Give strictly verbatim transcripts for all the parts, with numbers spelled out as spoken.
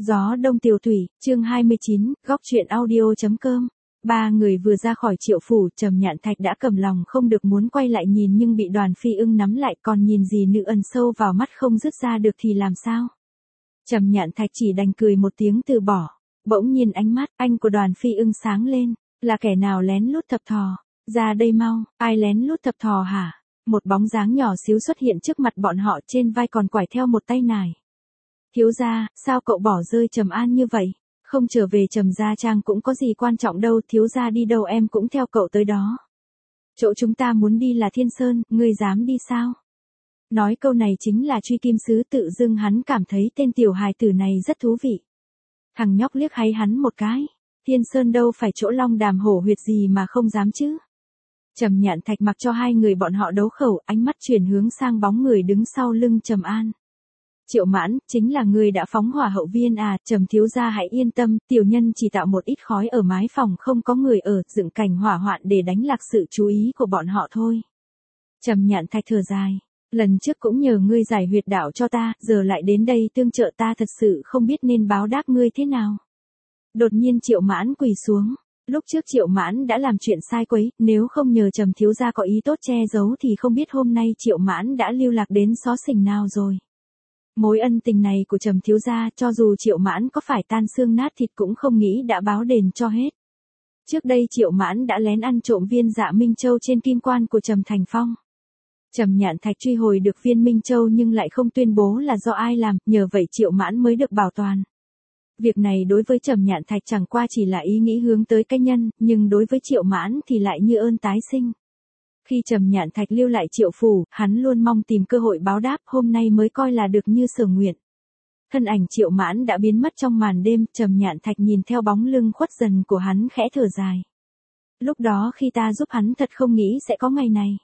Gió đông tiểu thủy, chương hai mươi chín, góc truyện audio.com. Ba người vừa ra khỏi Triệu phủ, Trầm Nhạn Thạch đã cầm lòng không được muốn quay lại nhìn nhưng bị Đoàn Phi Ưng nắm lại, còn nhìn gì nữ ẩn sâu vào mắt không dứt ra được thì làm sao? Trầm Nhạn Thạch chỉ đành cười một tiếng từ bỏ. Bỗng nhiên ánh mắt anh của Đoàn Phi Ưng sáng lên, là kẻ nào lén lút thập thò? Ra đây mau, ai lén lút thập thò hả? Một bóng dáng nhỏ xíu xuất hiện trước mặt bọn họ, trên vai còn quải theo một tay nải. Thiếu gia, sao cậu bỏ rơi Trầm An như vậy? Không trở về Trầm gia trang cũng có gì quan trọng đâu, thiếu gia đi đâu em cũng theo cậu tới đó. Chỗ chúng ta muốn đi là Thiên Sơn, ngươi dám đi sao? Nói câu này chính là Truy Kim Sứ, tự dưng hắn cảm thấy tên tiểu hài tử này rất thú vị. Thằng nhóc liếc hay hắn một cái. Thiên Sơn đâu phải chỗ long đàm hổ huyệt gì mà không dám chứ. Trầm Nhạn Thạch mặc cho hai người bọn họ đấu khẩu, ánh mắt chuyển hướng sang bóng người đứng sau lưng Trầm An. Triệu Mãn, chính là người đã phóng hỏa hậu viên à? Trầm thiếu gia hãy yên tâm, tiểu nhân chỉ tạo một ít khói ở mái phòng không có người ở, dựng cảnh hỏa hoạn để đánh lạc sự chú ý của bọn họ thôi. Trầm Nhạn Thạch thở dài, lần trước cũng nhờ ngươi giải huyệt đạo cho ta, giờ lại đến đây tương trợ ta, thật sự không biết nên báo đáp ngươi thế nào. Đột nhiên Triệu Mãn quỳ xuống. Lúc trước Triệu Mãn đã làm chuyện sai quấy, nếu không nhờ Trầm thiếu gia có ý tốt che giấu thì không biết hôm nay Triệu Mãn đã lưu lạc đến xó xỉnh nào rồi. Mối ân tình này của Trầm thiếu gia, cho dù Triệu Mãn có phải tan xương nát thịt cũng không nghĩ đã báo đền cho hết. Trước đây Triệu Mãn đã lén ăn trộm viên Dạ Minh Châu trên kim quan của Trầm Thành Phong. Trầm Nhạn Thạch truy hồi được viên Minh Châu nhưng lại không tuyên bố là do ai làm, nhờ vậy Triệu Mãn mới được bảo toàn. Việc này đối với Trầm Nhạn Thạch chẳng qua chỉ là ý nghĩ hướng tới cá nhân, nhưng đối với Triệu Mãn thì lại như ơn tái sinh. Khi Trầm Nhạn Thạch lưu lại Triệu phủ, hắn luôn mong tìm cơ hội báo đáp, hôm nay mới coi là được như sở nguyện. Thân ảnh Triệu Mãn đã biến mất trong màn đêm, Trầm Nhạn Thạch nhìn theo bóng lưng khuất dần của hắn khẽ thở dài. Lúc đó khi ta giúp hắn thật không nghĩ sẽ có ngày này.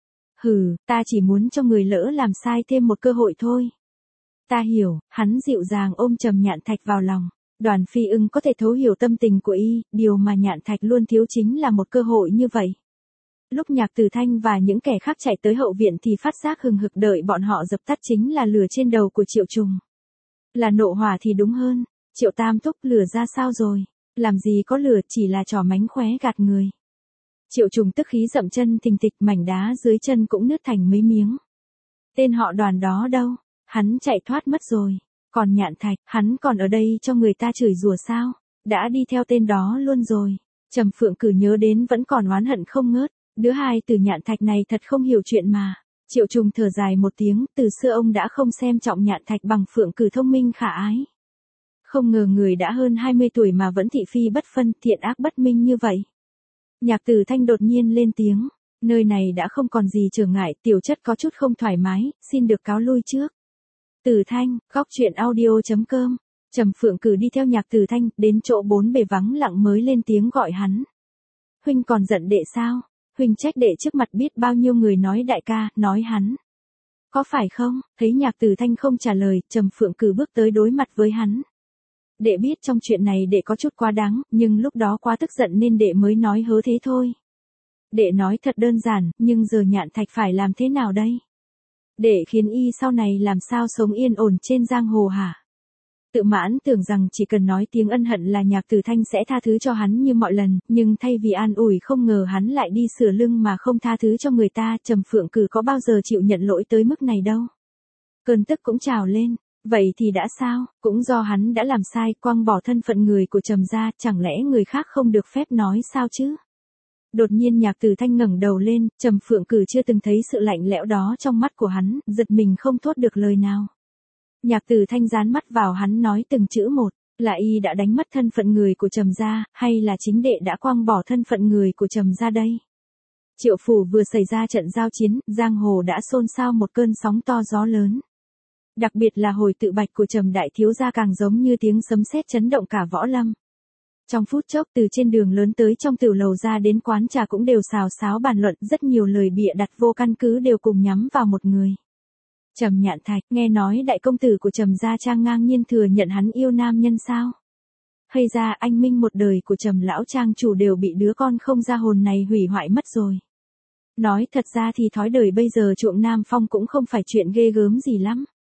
Hừ, ta chỉ muốn cho người lỡ làm sai thêm một cơ hội thôi. Ta hiểu, hắn dịu dàng ôm Trầm Nhạn Thạch vào lòng. Đoàn Phi Ưng có thể thấu hiểu tâm tình của y, điều mà Nhạn Thạch luôn thiếu chính là một cơ hội như vậy. Lúc Nhạc Tử Thanh và những kẻ khác chạy tới hậu viện thì phát giác hừng hực đợi bọn họ dập tắt chính là lửa trên đầu của Triệu Trùng. Là nộ hỏa thì đúng hơn. Triệu Tam Thúc, lửa ra sao rồi? Làm gì có lửa, chỉ là trò mánh khóe gạt người. Triệu Trùng tức khí dậm chân thình thịch, mảnh đá dưới chân cũng nứt thành mấy miếng. Tên họ Đoàn đó đâu? Hắn chạy thoát mất rồi. Còn Nhạn Thạch, hắn còn ở đây cho người ta chửi rủa sao? Đã đi theo tên đó luôn rồi. Trầm Phượng Cử nhớ đến vẫn còn oán hận không ngớt. Đứa hai từ Nhạn Thạch này thật không hiểu chuyện mà. Triệu Trùng thở dài một tiếng, từ xưa ông đã không xem trọng Nhạn Thạch bằng Phượng Cử thông minh khả ái. Không ngờ người đã hơn hai mươi tuổi mà vẫn thị phi bất phân, thiện ác bất minh như vậy. Nhạc Tử Thanh đột nhiên lên tiếng, nơi này đã không còn gì trở ngại, tiểu chất có chút không thoải mái, xin được cáo lui trước. Tử Thanh, góc truyện audio.com. Trầm Phượng Cử đi theo Nhạc Tử Thanh, đến chỗ bốn bề vắng lặng mới lên tiếng gọi hắn. Huynh còn giận đệ sao? Huynh trách đệ trước mặt biết bao nhiêu người nói đại ca, nói hắn. Có phải không? Thấy Nhạc Tử Thanh không trả lời, Trầm Phượng Cử bước tới đối mặt với hắn. Đệ biết trong chuyện này đệ có chút quá đáng, nhưng lúc đó quá tức giận nên đệ mới nói hớ thế thôi. Đệ nói thật đơn giản, nhưng giờ Nhạn Thạch phải làm thế nào đây? Đệ khiến y sau này làm sao sống yên ổn trên giang hồ hả? Tự mãn tưởng rằng chỉ cần nói tiếng ân hận là Nhạc Tử Thanh sẽ tha thứ cho hắn như mọi lần, nhưng thay vì an ủi không ngờ hắn lại đi sửa lưng mà không tha thứ cho người ta. Trầm Phượng Cử có bao giờ chịu nhận lỗi tới mức này đâu. Cơn tức cũng trào lên, vậy thì đã sao, cũng do hắn đã làm sai, quăng bỏ thân phận người của Trầm gia, chẳng lẽ người khác không được phép nói sao chứ? Đột nhiên Nhạc Tử Thanh ngẩng đầu lên, Trầm Phượng Cử chưa từng thấy sự lạnh lẽo đó trong mắt của hắn, giật mình không thốt được lời nào. Nhạc Tử Thanh dán mắt vào hắn nói từng chữ một, là y đã đánh mất thân phận người của Trầm gia, hay là chính đệ đã quăng bỏ thân phận người của Trầm gia đây? Triệu phủ vừa xảy ra trận giao chiến, giang hồ đã xôn xao một cơn sóng to gió lớn. Đặc biệt là hồi tự bạch của Trầm đại thiếu gia càng giống như tiếng sấm sét chấn động cả võ lâm. Trong phút chốc, từ trên đường lớn tới trong tiểu lầu ra đến quán trà cũng đều xào xáo bàn luận, rất nhiều lời bịa đặt vô căn cứ đều cùng nhắm vào một người. Trầm Nhạn Thạch, nghe nói đại công tử của Trầm gia trang ngang nhiên thừa nhận hắn yêu nam nhân sao? Hay ra anh minh một đời của Trầm lão trang chủ đều bị đứa con không ra hồn này hủy hoại mất rồi. Nói thật ra thì thói đời bây giờ trộm nam phong cũng không phải chuyện ghê gớm gì lắm.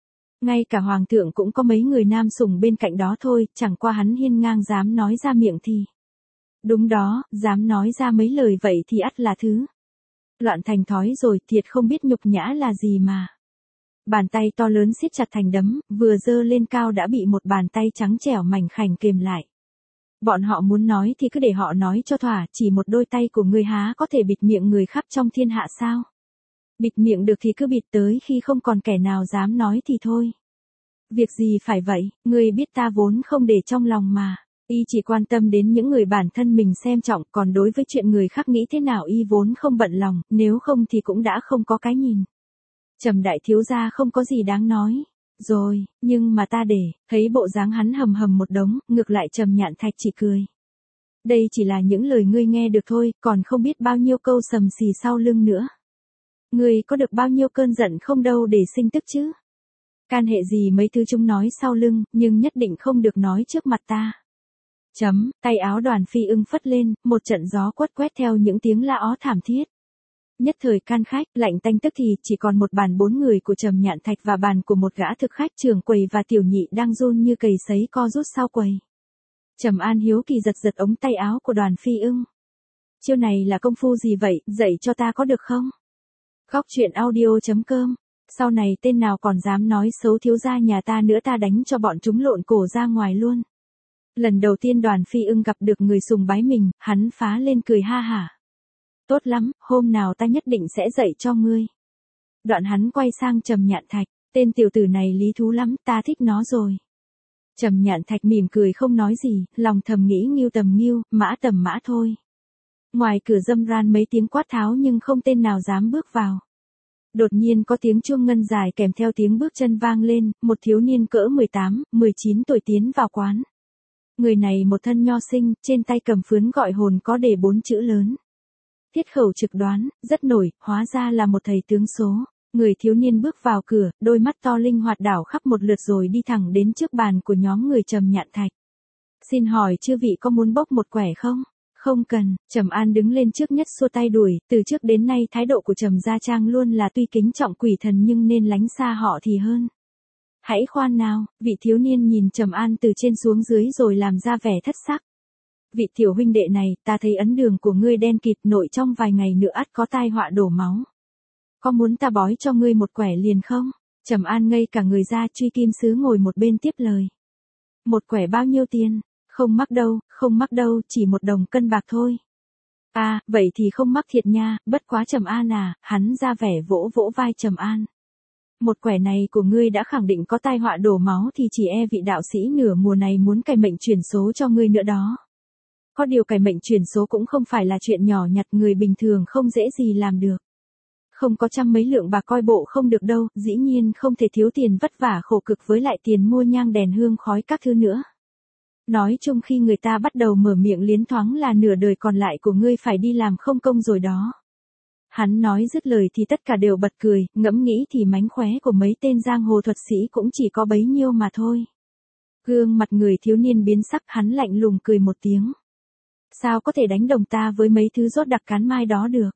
Ngay cả hoàng thượng cũng có mấy người nam sủng bên cạnh đó thôi, chẳng qua hắn hiên ngang dám nói ra miệng thì. Đúng đó, dám nói ra mấy lời vậy thì ắt là thứ. Loạn thành thói rồi, thiệt không biết nhục nhã là gì mà. Bàn tay to lớn siết chặt thành đấm, vừa giơ lên cao đã bị một bàn tay trắng trẻo mảnh khảnh kềm lại. Bọn họ muốn nói thì cứ để họ nói cho thỏa, chỉ một đôi tay của ngươi há có thể bịt miệng người khắp trong thiên hạ sao? Bịt miệng được thì cứ bịt tới khi không còn kẻ nào dám nói thì thôi. Việc gì phải vậy, ngươi biết ta vốn không để trong lòng mà. Y chỉ quan tâm đến những người bản thân mình xem trọng, còn đối với chuyện người khác nghĩ thế nào y vốn không bận lòng, nếu không thì cũng đã không có cái nhìn. Trầm đại thiếu gia không có gì đáng nói. Rồi, nhưng mà ta để, thấy bộ dáng hắn hầm hầm một đống, ngược lại Trầm Nhạn Thạch chỉ cười. Đây chỉ là những lời ngươi nghe được thôi, còn không biết bao nhiêu câu sầm xì sau lưng nữa. Ngươi có được bao nhiêu cơn giận không đâu để sinh tức chứ. Can hệ gì mấy thứ chúng nói sau lưng, nhưng nhất định không được nói trước mặt ta. Chấm, tay áo Đoàn Phi Ưng phất lên, một trận gió quất quét theo những tiếng la ó thảm thiết. Nhất thời can khách, lạnh tanh tức thì chỉ còn một bàn bốn người của Trầm Nhạn Thạch và bàn của một gã thực khách trưởng quầy và tiểu nhị đang run như cầy sấy co rút sau quầy. Trầm An hiếu kỳ giật giật ống tay áo của Đoàn Phi Ưng. Chiêu này là công phu gì vậy, dạy cho ta có được không? Góc truyện audio chấm com. Sau này tên nào còn dám nói xấu thiếu gia nhà ta nữa ta đánh cho bọn chúng lộn cổ ra ngoài luôn. Lần đầu tiên Đoàn Phi Ưng gặp được người sùng bái mình, hắn phá lên cười ha hả. Tốt lắm, hôm nào ta nhất định sẽ dạy cho ngươi. Đoạn hắn quay sang Trầm Nhạn Thạch, tên tiểu tử này lý thú lắm, ta thích nó rồi. Trầm Nhạn Thạch mỉm cười không nói gì, lòng thầm nghĩ nghiêu tầm nghiêu, mã tầm mã thôi. Ngoài cửa râm ran mấy tiếng quát tháo nhưng không tên nào dám bước vào. Đột nhiên có tiếng chuông ngân dài kèm theo tiếng bước chân vang lên, một thiếu niên cỡ mười tám, mười chín tuổi tiến vào quán. Người này một thân nho sinh, trên tay cầm phướn gọi hồn có đề bốn chữ lớn. Tiết khẩu trực đoán, rất nổi, hóa ra là một thầy tướng số. Người thiếu niên bước vào cửa, đôi mắt to linh hoạt đảo khắp một lượt rồi đi thẳng đến trước bàn của nhóm người Trầm Nhạn Thạch. Xin hỏi chư vị có muốn bốc một quẻ không? Không cần, Trầm An đứng lên trước nhất xua tay đuổi, từ trước đến nay thái độ của Trầm Gia Trang luôn là tuy kính trọng quỷ thần nhưng nên lánh xa họ thì hơn. Hãy khoan nào, vị thiếu niên nhìn Trầm An từ trên xuống dưới rồi làm ra vẻ thất sắc. Vị tiểu huynh đệ này, ta thấy ấn đường của ngươi đen kịt nội trong vài ngày nữa ắt có tai họa đổ máu. Có muốn ta bói cho ngươi một quẻ liền không? Trầm An ngây cả người ra, Truy Kim Sứ ngồi một bên tiếp lời. Một quẻ bao nhiêu tiền? Không mắc đâu, không mắc đâu, chỉ một đồng cân bạc thôi. À, vậy thì không mắc thiệt nha, bất quá Trầm An à, hắn ra vẻ vỗ vỗ vai Trầm An. Một quẻ này của ngươi đã khẳng định có tai họa đổ máu thì chỉ e vị đạo sĩ nửa mùa này muốn cày mệnh chuyển số cho ngươi nữa đó. Có điều cày mệnh chuyển số cũng không phải là chuyện nhỏ nhặt, người bình thường không dễ gì làm được. Không có trăm mấy lượng bạc coi bộ không được đâu, dĩ nhiên không thể thiếu tiền vất vả khổ cực với lại tiền mua nhang đèn hương khói các thứ nữa. Nói chung khi người ta bắt đầu mở miệng liến thoáng là nửa đời còn lại của ngươi phải đi làm không công rồi đó. Hắn nói dứt lời thì tất cả đều bật cười, ngẫm nghĩ thì mánh khóe của mấy tên giang hồ thuật sĩ cũng chỉ có bấy nhiêu mà thôi. Gương mặt người thiếu niên biến sắc, hắn lạnh lùng cười một tiếng. Sao có thể đánh đồng ta với mấy thứ rốt đặc cán mai đó được?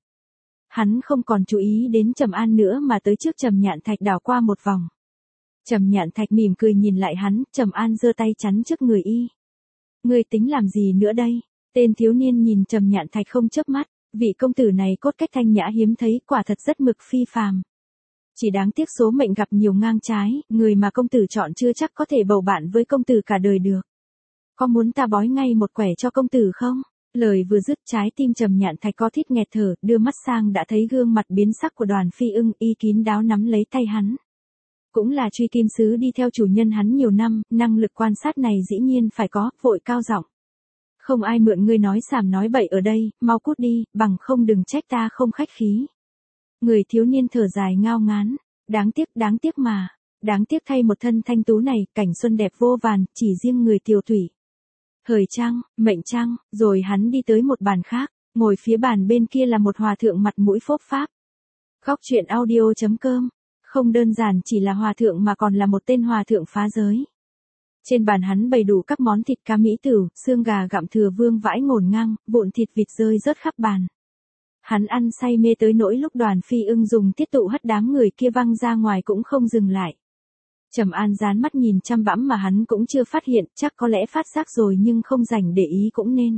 Hắn không còn chú ý đến Trầm An nữa mà tới trước Trầm Nhạn Thạch đảo qua một vòng. Trầm Nhạn Thạch mỉm cười nhìn lại hắn, Trầm An giơ tay chắn trước người y. Ngươi tính làm gì nữa đây? Tên thiếu niên nhìn Trầm Nhạn Thạch không chớp mắt, vị công tử này cốt cách thanh nhã hiếm thấy, quả thật rất mực phi phàm. Chỉ đáng tiếc số mệnh gặp nhiều ngang trái, người mà công tử chọn chưa chắc có thể bầu bạn với công tử cả đời được. Có muốn ta bói ngay một quẻ cho công tử không? Lời vừa dứt trái tim Trầm Nhạn Thạch có thít nghẹt thở, đưa mắt sang đã thấy gương mặt biến sắc của Đoàn Phi Ưng, y kín đáo nắm lấy tay hắn. Cũng là Truy Kim Sứ đi theo chủ nhân hắn nhiều năm, năng lực quan sát này dĩ nhiên phải có, vội cao giọng. Không ai mượn ngươi nói sàm nói bậy ở đây, mau cút đi, bằng không đừng trách ta không khách khí. Người thiếu niên thở dài ngao ngán, đáng tiếc, đáng tiếc mà, đáng tiếc thay một thân thanh tú này, cảnh xuân đẹp vô vàn, chỉ riêng người tiều thủy. Hời trăng, mệnh trăng, rồi hắn đi tới một bàn khác, ngồi phía bàn bên kia là một hòa thượng mặt mũi phốp pháp. Góc truyện audio chấm com, không đơn giản chỉ là hòa thượng mà còn là một tên hòa thượng phá giới. Trên bàn hắn bày đủ các món thịt cá mỹ tửu, xương gà gặm thừa vương vãi ngổn ngang, vụn thịt vịt rơi rớt khắp bàn. Hắn ăn say mê tới nỗi lúc Đoàn Phi Ưng dùng tiết tụ hất đám người kia văng ra ngoài cũng không dừng lại. Trầm An dán mắt nhìn chăm bẵm mà hắn cũng chưa phát hiện, chắc có lẽ phát giác rồi nhưng không rảnh để ý cũng nên.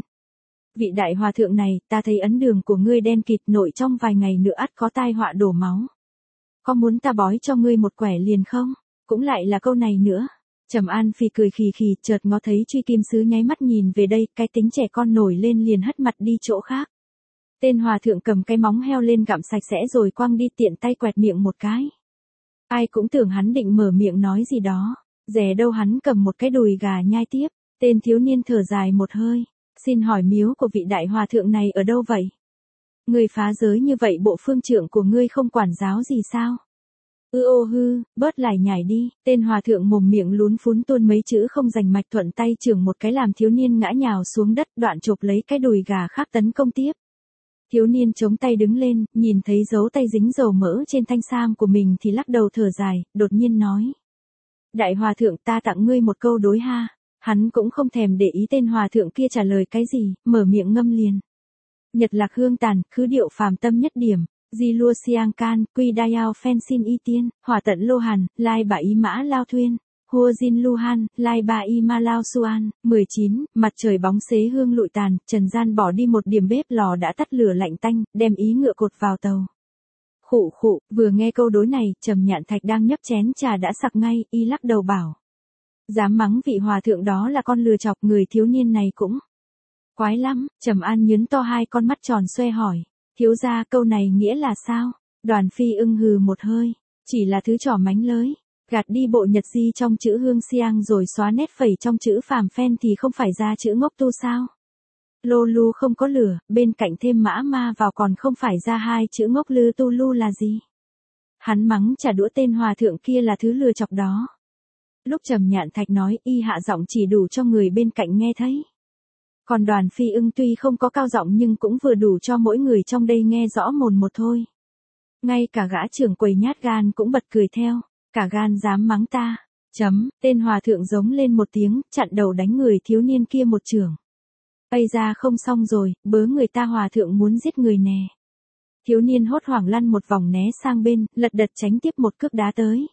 Vị đại hòa thượng này, ta thấy ấn đường của ngươi đen kịt, nội trong vài ngày nữa ắt có tai họa đổ máu. Có muốn ta bói cho ngươi một quẻ liền không? Cũng lại là câu này nữa. Trầm An phì cười khì khì, chợt ngó thấy Truy Kim Sứ nháy mắt nhìn về đây, cái tính trẻ con nổi lên liền hất mặt đi chỗ khác. Tên hòa thượng cầm cái móng heo lên gặm sạch sẽ rồi quăng đi, tiện tay quẹt miệng một cái. Ai cũng tưởng hắn định mở miệng nói gì đó, dè đâu hắn cầm một cái đùi gà nhai tiếp. Tên thiếu niên thở dài một hơi, xin hỏi miếu của vị đại hòa thượng này ở đâu vậy? Ngươi phá giới như vậy bộ phương trưởng của ngươi không quản giáo gì sao? Ư ô hư, bớt lải nhải đi. Tên hòa thượng mồm miệng lún phún tuôn mấy chữ không rành mạch, thuận tay chưởng một cái làm thiếu niên ngã nhào xuống đất, đoạn chộp lấy cái đùi gà khác tấn công tiếp. Thiếu niên chống tay đứng lên, nhìn thấy dấu tay dính dầu mỡ trên thanh sam của mình thì lắc đầu thở dài, đột nhiên nói. Đại hòa thượng, ta tặng ngươi một câu đối ha. Hắn cũng không thèm để ý tên hòa thượng kia trả lời cái gì, mở miệng ngâm liền. Nhật lạc hương tàn, khứ điệu phàm tâm nhất điểm. Di lua siang can, quy đayao phen xin y tiên, hỏa tận lô hàn, lai bà y mã lao thuyên. Hua Jin Luhan, Lai Ba Y Ma Lao Suan, mười chín, mặt trời bóng xế hương lụi tàn, trần gian bỏ đi một điểm bếp lò đã tắt lửa lạnh tanh, đem ý ngựa cột vào tàu. Khụ khụ, vừa nghe câu đối này, Trầm Nhạn Thạch đang nhấp chén trà đã sặc ngay, y lắc đầu bảo. Dám mắng vị hòa thượng đó là con lừa chọc, người thiếu niên này cũng quái lắm. Trầm An nhớn to hai con mắt tròn xoe hỏi. Thiếu gia, câu này nghĩa là sao? Đoàn Phi ưng hừ một hơi, chỉ là thứ trò mánh lới. Gạt đi bộ nhật di trong chữ hương siang rồi xóa nét phẩy trong chữ phàm phen thì không phải ra chữ ngốc tu sao? Lô lu không có lửa, bên cạnh thêm mã ma vào còn không phải ra hai chữ ngốc lư tu lu là gì? Hắn mắng trả đũa tên hòa thượng kia là thứ lừa chọc đó. Lúc Trầm Nhạn Thạch nói, y hạ giọng chỉ đủ cho người bên cạnh nghe thấy. Còn Đoàn Phi ưng tuy không có cao giọng nhưng cũng vừa đủ cho mỗi người trong đây nghe rõ mồn một thôi. Ngay cả gã trưởng quầy nhát gan cũng bật cười theo. Cả gan dám mắng ta. Chấm, tên hòa thượng giống lên một tiếng, chặn đầu đánh người thiếu niên kia một chưởng. Ây ra không xong rồi, bớ người ta hòa thượng muốn giết người nè. Thiếu niên hốt hoảng lăn một vòng né sang bên, lật đật tránh tiếp một cước đá tới.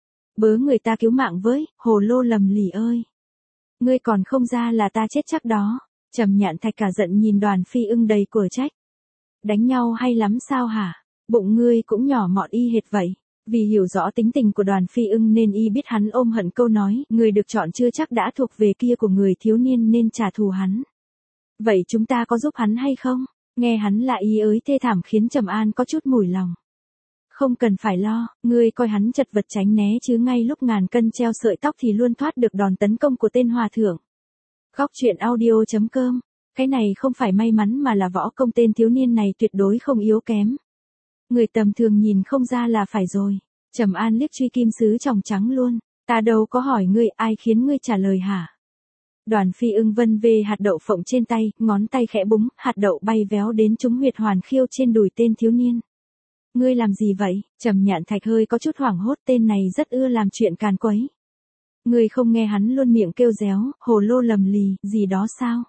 Bớ người ta cứu mạng với, hồ lô lầm lì ơi. Ngươi còn không ra là ta chết chắc đó. Trầm Nhạn Thạch cả giận nhìn Đoàn Phi ưng đầy của trách. Đánh nhau hay lắm sao hả? Bụng ngươi cũng nhỏ mọn y hệt vậy. Vì hiểu rõ tính tình của Đoàn Phi ưng nên y biết hắn ôm hận câu nói, người được chọn chưa chắc đã thuộc về kia của người thiếu niên nên trả thù hắn. Vậy chúng ta có giúp hắn hay không? Nghe hắn là y ới thê thảm khiến Trầm An có chút mủi lòng. Không cần phải lo, ngươi coi hắn chật vật tránh né chứ ngay lúc ngàn cân treo sợi tóc thì luôn thoát được đòn tấn công của tên hòa thượng. Góc truyện audio chấm com. Cái này không phải may mắn mà là võ công tên thiếu niên này tuyệt đối không yếu kém. Người tầm thường nhìn không ra là phải rồi. Trầm An liếc Truy Kim Sứ tròng trắng luôn. Ta đâu có hỏi ngươi, ai khiến ngươi trả lời hả? Đoàn Phi ưng vân về hạt đậu phộng trên tay, ngón tay khẽ búng, hạt đậu bay véo đến trúng huyệt hoàn khiêu trên đùi tên thiếu niên. Ngươi làm gì vậy? Trầm Nhạn Thạch hơi có chút hoảng hốt, tên này rất ưa làm chuyện càn quấy. Ngươi không nghe hắn luôn miệng kêu réo, hồ lô lầm lì, gì đó sao?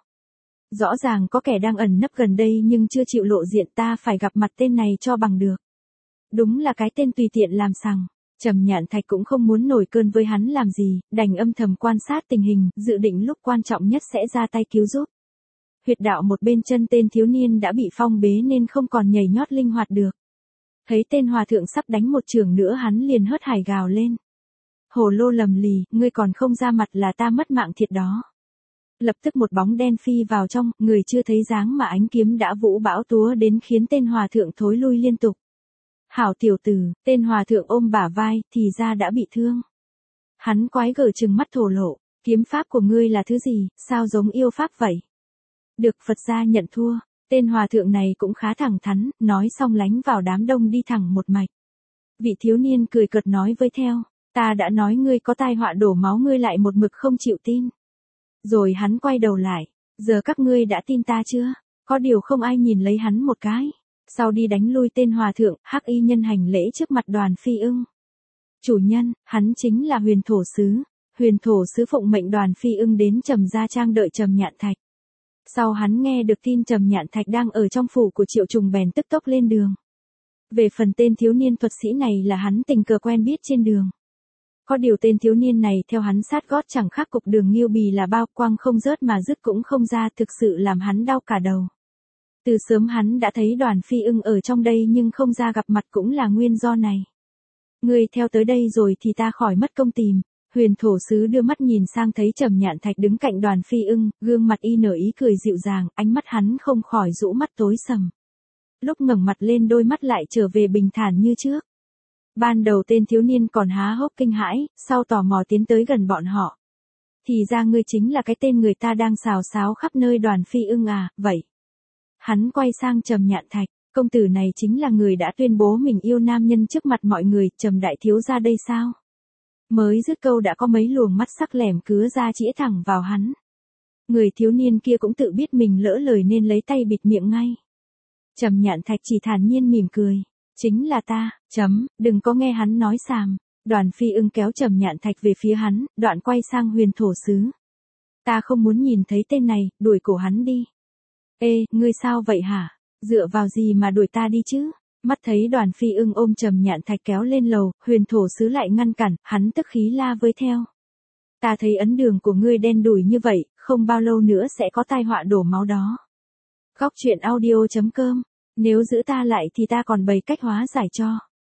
Rõ ràng có kẻ đang ẩn nấp gần đây nhưng chưa chịu lộ diện, ta phải gặp mặt tên này cho bằng được. Đúng là cái tên tùy tiện làm sằng. Trầm Nhạn Thạch cũng không muốn nổi cơn với hắn làm gì, đành âm thầm quan sát tình hình, dự định lúc quan trọng nhất sẽ ra tay cứu giúp. Huyệt đạo một bên chân tên thiếu niên đã bị phong bế nên không còn nhảy nhót linh hoạt được. Thấy tên hòa thượng sắp đánh một chưởng nữa hắn liền hớt hải gào lên. Hồ lô lầm lì, ngươi còn không ra mặt là ta mất mạng thiệt đó. Lập tức một bóng đen phi vào trong, người chưa thấy dáng mà ánh kiếm đã vũ bão túa đến khiến tên hòa thượng thối lui liên tục. Hảo tiểu tử, tên hòa thượng ôm bả vai, thì ra đã bị thương. Hắn quái gở trừng mắt thổ lộ, kiếm pháp của ngươi là thứ gì, sao giống yêu pháp vậy? Được Phật gia nhận thua, tên hòa thượng này cũng khá thẳng thắn, nói xong lánh vào đám đông đi thẳng một mạch. Vị thiếu niên cười cợt nói với theo, ta đã nói ngươi có tai họa đổ máu ngươi lại một mực không chịu tin. Rồi hắn quay đầu lại, giờ các ngươi đã tin ta chưa? Có điều không ai nhìn lấy hắn một cái. Sau đi đánh lui tên hòa thượng, hắc y nhân hành lễ trước mặt Đoàn Phi ưng. Chủ nhân, hắn chính là Huyền Thổ Sứ. Huyền Thổ Sứ phụng mệnh Đoàn Phi ưng đến Trầm gia trang đợi Trầm Nhạn Thạch. Sau hắn nghe được tin Trầm Nhạn Thạch đang ở trong phủ của Triệu Trùng bèn tức tốc lên đường. Về phần tên thiếu niên thuật sĩ này là hắn tình cờ quen biết trên đường. Có điều tên thiếu niên này theo hắn sát gót chẳng khác cục đường nghiêu bì là bao, quăng không rớt mà dứt cũng không ra, thực sự làm hắn đau cả đầu. Từ sớm hắn đã thấy Đoàn Phi Ưng ở trong đây nhưng không ra gặp mặt cũng là nguyên do này. Ngươi theo tới đây rồi thì ta khỏi mất công tìm. Huyền thổ sứ đưa mắt nhìn sang thấy Trầm Nhạn Thạch đứng cạnh Đoàn Phi Ưng, gương mặt y nở ý cười dịu dàng, ánh mắt hắn không khỏi rũ mắt tối sầm. Lúc ngẩng mặt lên đôi mắt lại trở về bình thản như trước. Ban đầu tên thiếu niên còn há hốc kinh hãi, sau tò mò tiến tới gần bọn họ. Thì ra ngươi chính là cái tên người ta đang xào xáo khắp nơi Đoàn Phi Ưng à, vậy. Hắn quay sang Trầm Nhạn Thạch, công tử này chính là người đã tuyên bố mình yêu nam nhân trước mặt mọi người, Trầm đại thiếu gia đây sao? Mới dứt câu đã có mấy luồng mắt sắc lẻm cứa ra chĩa thẳng vào hắn. Người thiếu niên kia cũng tự biết mình lỡ lời nên lấy tay bịt miệng ngay. Trầm Nhạn Thạch chỉ thản nhiên mỉm cười. Chính là ta, chấm, đừng có nghe hắn nói xàm. Đoàn Phi Ưng kéo Trầm Nhạn Thạch về phía hắn, đoạn quay sang Huyền thổ sứ. Ta không muốn nhìn thấy tên này, đuổi cổ hắn đi. Ê, ngươi sao vậy hả? Dựa vào gì mà đuổi ta đi chứ? Mắt thấy Đoàn Phi Ưng ôm Trầm Nhạn Thạch kéo lên lầu, Huyền thổ sứ lại ngăn cản, hắn tức khí la với theo. Ta thấy ấn đường của ngươi đen đủi như vậy, không bao lâu nữa sẽ có tai họa đổ máu đó. Góc truyện audio chấm com. Nếu giữ ta lại thì ta còn bày cách hóa giải cho.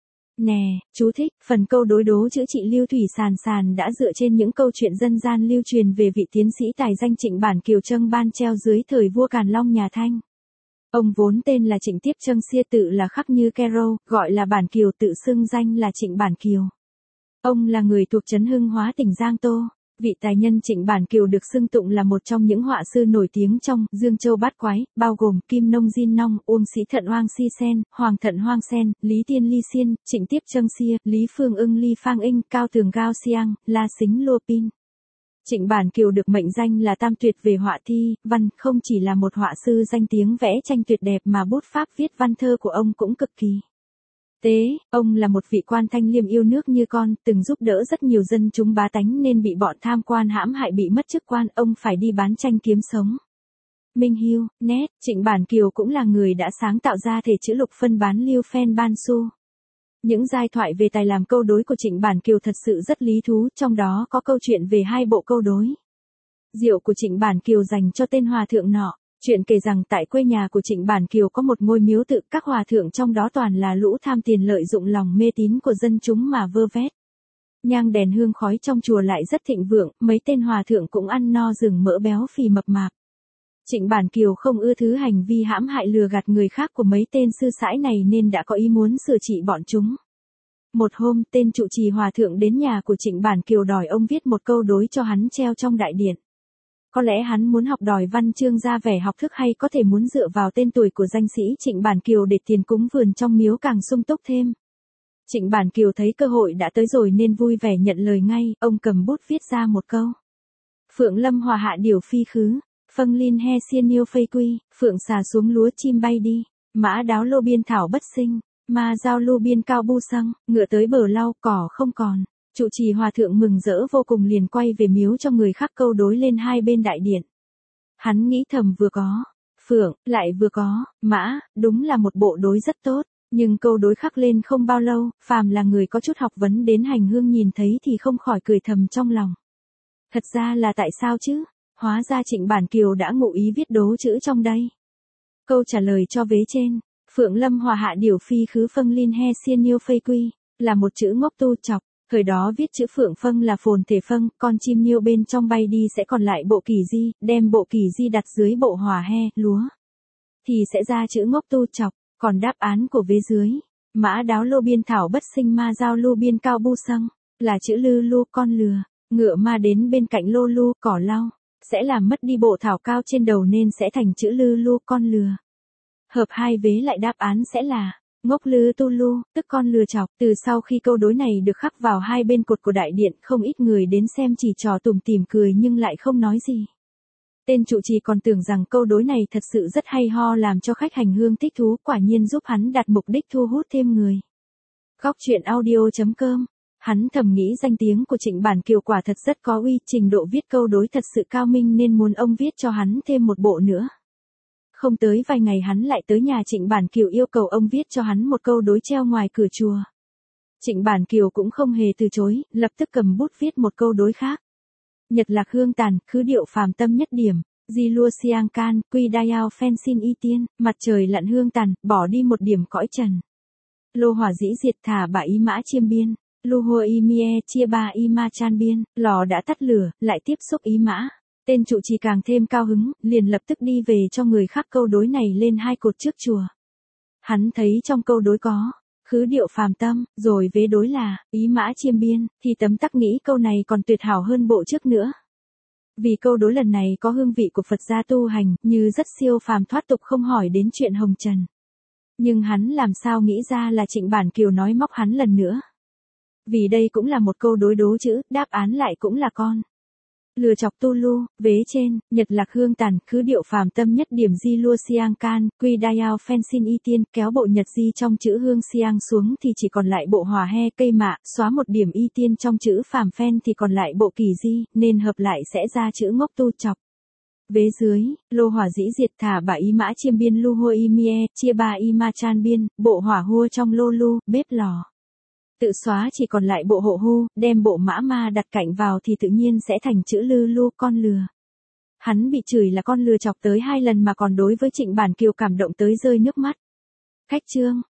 Nè, chú thích, phần câu đối đố chữa trị Lưu Thủy Sàn Sàn đã dựa trên những câu chuyện dân gian lưu truyền về vị tiến sĩ tài danh Trịnh Bản Kiều Trâng ban treo dưới thời vua Càn Long nhà Thanh. Ông vốn tên là Trịnh Tiếp Trâng Xia, tự là khắc như Kero, gọi là Bản Kiều, tự xưng danh là Trịnh Bản Kiều. Ông là người thuộc trấn Hưng Hóa tỉnh Giang Tô. Vị tài nhân Trịnh Bản Kiều được xưng tụng là một trong những họa sư nổi tiếng trong Dương Châu Bát Quái, bao gồm Kim Nông Diên Nong, Uông Sĩ Thận Hoang Si Sen, Hoàng Thận Hoang Sen, Lý Tiên Ly Xiên, Trịnh Tiếp Trâng Xia, Lý Phương Ưng Ly Phang Inh, Cao Tường Gao Xiang, La Xính Lô Pin. Trịnh Bản Kiều được mệnh danh là tam tuyệt về họa thi, văn, không chỉ là một họa sư danh tiếng vẽ tranh tuyệt đẹp mà bút pháp viết văn thơ của ông cũng cực kỳ tế, ông là một vị quan thanh liêm yêu nước như con, từng giúp đỡ rất nhiều dân chúng bá tánh nên bị bọn tham quan hãm hại bị mất chức quan, ông phải đi bán tranh kiếm sống. Minh Hiêu, nét, Trịnh Bản Kiều cũng là người đã sáng tạo ra thể chữ lục phân bán Liêu Phen Ban Su. Những giai thoại về tài làm câu đối của Trịnh Bản Kiều thật sự rất lý thú, trong đó có câu chuyện về hai bộ câu đối. Rượu của Trịnh Bản Kiều dành cho tên hòa thượng nọ. Chuyện kể rằng tại quê nhà của Trịnh Bản Kiều có một ngôi miếu tự, các hòa thượng trong đó toàn là lũ tham tiền lợi dụng lòng mê tín của dân chúng mà vơ vét. Nhang đèn hương khói trong chùa lại rất thịnh vượng, mấy tên hòa thượng cũng ăn no rừng mỡ béo phì mập mạp. Trịnh Bản Kiều không ưa thứ hành vi hãm hại lừa gạt người khác của mấy tên sư sãi này nên đã có ý muốn sửa trị bọn chúng. Một hôm, tên trụ trì hòa thượng đến nhà của Trịnh Bản Kiều đòi ông viết một câu đối cho hắn treo trong đại điện. Có lẽ hắn muốn học đòi văn chương ra vẻ học thức, hay có thể muốn dựa vào tên tuổi của danh sĩ Trịnh Bản Kiều để tiền cúng vườn trong miếu càng sung túc thêm. Trịnh Bản Kiều thấy cơ hội đã tới rồi nên vui vẻ nhận lời ngay, ông cầm bút viết ra một câu. Phượng lâm hòa hạ điều phi khứ, phâng linh he xiên yêu phây quy, phượng xà xuống lúa chim bay đi, mã đáo lô biên thảo bất sinh, ma giao lưu biên cao bu săng, ngựa tới bờ lau cỏ không còn. Trụ trì hòa thượng mừng rỡ vô cùng liền quay về miếu cho người khắc câu đối lên hai bên đại điện. Hắn nghĩ thầm vừa có phượng, lại vừa có mã, đúng là một bộ đối rất tốt, nhưng câu đối khắc lên không bao lâu, phàm là người có chút học vấn đến hành hương nhìn thấy thì không khỏi cười thầm trong lòng. Thật ra là tại sao chứ? Hóa ra Trịnh Bản Kiều đã ngụ ý viết đố chữ trong đây. Câu trả lời cho vế trên, phượng lâm hòa hạ điều phi khứ phâng linh he xiên yêu phây quy, là một chữ ngốc tu chọc. Thời đó viết chữ phượng phâng là phồn thể phâng, con chim niêu bên trong bay đi sẽ còn lại bộ kỳ di, đem bộ kỳ di đặt dưới bộ hòa he, lúa. Thì sẽ ra chữ ngốc tu chọc, còn đáp án của vế dưới. Mã đáo lô biên thảo bất sinh ma giao lưu biên cao bu săng, là chữ lư lu con lừa, ngựa ma đến bên cạnh lô lu cỏ lau, sẽ làm mất đi bộ thảo cao trên đầu nên sẽ thành chữ lư lu con lừa. Hợp hai vế lại đáp án sẽ là ngốc lư tu lu, tức con lừa chọc. Từ sau khi câu đối này được khắc vào hai bên cột của đại điện, không ít người đến xem chỉ trò tủm tỉm cười nhưng lại không nói gì. Tên trụ trì còn tưởng rằng câu đối này thật sự rất hay ho làm cho khách hành hương thích thú, quả nhiên giúp hắn đạt mục đích thu hút thêm người. Góc truyện audio chấm com. Hắn thầm nghĩ danh tiếng của Trịnh Bản Kiều quả thật rất có uy, trình độ viết câu đối thật sự cao minh nên muốn ông viết cho hắn thêm một bộ nữa. Không tới vài ngày hắn lại tới nhà Trịnh Bản Kiều yêu cầu ông viết cho hắn một câu đối treo ngoài cửa chùa. Trịnh Bản Kiều cũng không hề từ chối, lập tức cầm bút viết một câu đối khác. Nhật lạc hương tàn, khứ điệu phàm tâm nhất điểm, di lua siang can, quy đayao phen xin y tiên, mặt trời lặn hương tàn, bỏ đi một điểm cõi trần. Lô hỏa dĩ diệt thả bả ý mã chiêm biên, lu hua y mie chia ba y ma chan biên, lò đã tắt lửa, lại tiếp xúc ý mã. Tên trụ trì càng thêm cao hứng, liền lập tức đi về cho người khác câu đối này lên hai cột trước chùa. Hắn thấy trong câu đối có khứ điệu phàm tâm, rồi vế đối là ý mã chiêm biên, thì tấm tắc nghĩ câu này còn tuyệt hảo hơn bộ trước nữa. Vì câu đối lần này có hương vị của Phật gia tu hành, như rất siêu phàm thoát tục không hỏi đến chuyện hồng trần. Nhưng hắn làm sao nghĩ ra là Trịnh Bản Kiều nói móc hắn lần nữa. Vì đây cũng là một câu đối đố chữ, đáp án lại cũng là con. Lừa chọc tu lu, vế trên, nhật lạc hương tàn, khứ điệu phàm tâm nhất điểm di lua siang can, quy đayao phen xin y tiên, kéo bộ nhật di trong chữ hương siang xuống thì chỉ còn lại bộ hòa he cây mạ, xóa một điểm y tiên trong chữ phàm phen thì còn lại bộ kỳ di, nên hợp lại sẽ ra chữ ngốc tu chọc. Vế dưới, lô hỏa dĩ diệt thả bả ý mã chiêm biên lu hua y mie, chia ba y ma chan biên, bộ hỏa hua trong lô lu, bếp lò. Tự xóa chỉ còn lại bộ hộ hu, đem bộ mã ma đặt cạnh vào thì tự nhiên sẽ thành chữ lư lu con lừa. Hắn bị chửi là con lừa chọc tới hai lần mà còn đối với Trịnh Bản Kiều cảm động tới rơi nước mắt. Cách chương.